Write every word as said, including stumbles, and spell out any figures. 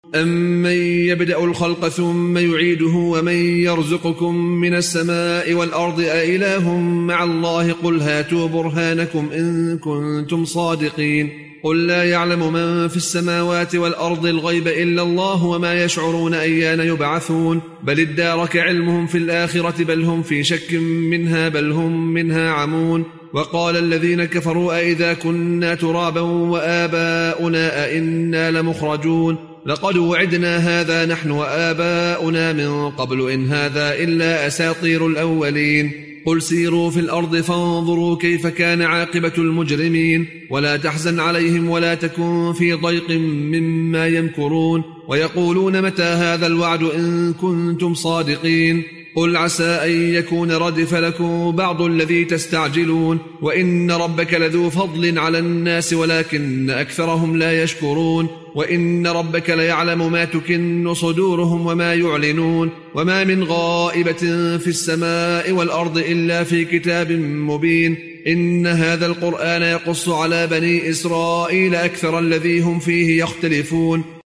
أمن يبدأ الخلق ثم يعيده ومن يرزقكم من السماء والأرض أإله مع الله قل هاتوا برهانكم إن كنتم صادقين قل لا يعلم من في السماوات والأرض الغيب إلا الله وما يشعرون أيان يبعثون بل ادارك علمهم في الآخرة بل هم في شك منها بل هم منها عمون وقال الذين كفروا أئذا كنا ترابا وآباؤنا أئنا لمخرجون لقد وعدنا هذا نحن وآباؤنا من قبل إن هذا إلا أساطير الأولين قل سيروا في الأرض فانظروا كيف كان عاقبة المجرمين ولا تحزن عليهم ولا تكن في ضيق مما يمكرون ويقولون متى هذا الوعد إن كنتم صادقين قل عسى أن يكون ردف لكم بعض الذي تستعجلون وإن ربك لذو فضل على الناس ولكن أكثرهم لا يشكرون وإن ربك ليعلم ما تكن صدورهم وما يعلنون وما من غائبة في السماء والأرض إلا في كتاب مبين إن هذا القرآن يقص على بني إسرائيل أكثر الذي هم فيه يختلفون